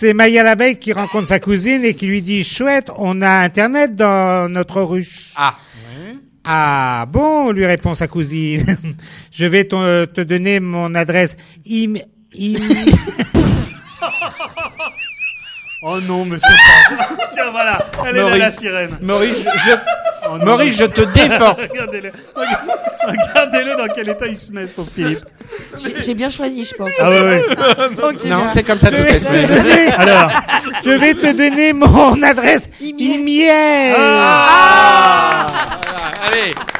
C'est Maya l'abeille qui rencontre sa cousine et qui lui dit « Chouette, on a Internet dans notre ruche. » Ah bon, lui répond sa cousine. Je vais te donner mon adresse. Oh non, monsieur. Tiens, voilà. Elle est là, la sirène. Maurice, je te défends. Regardez-le dans quel état il se met, ce pauvre Philippe. J'ai bien choisi, je pense. Ah ouais. Non, c'est comme ça toutes les semaines. Alors, je vais te donner mon adresse. Imiel. Allez.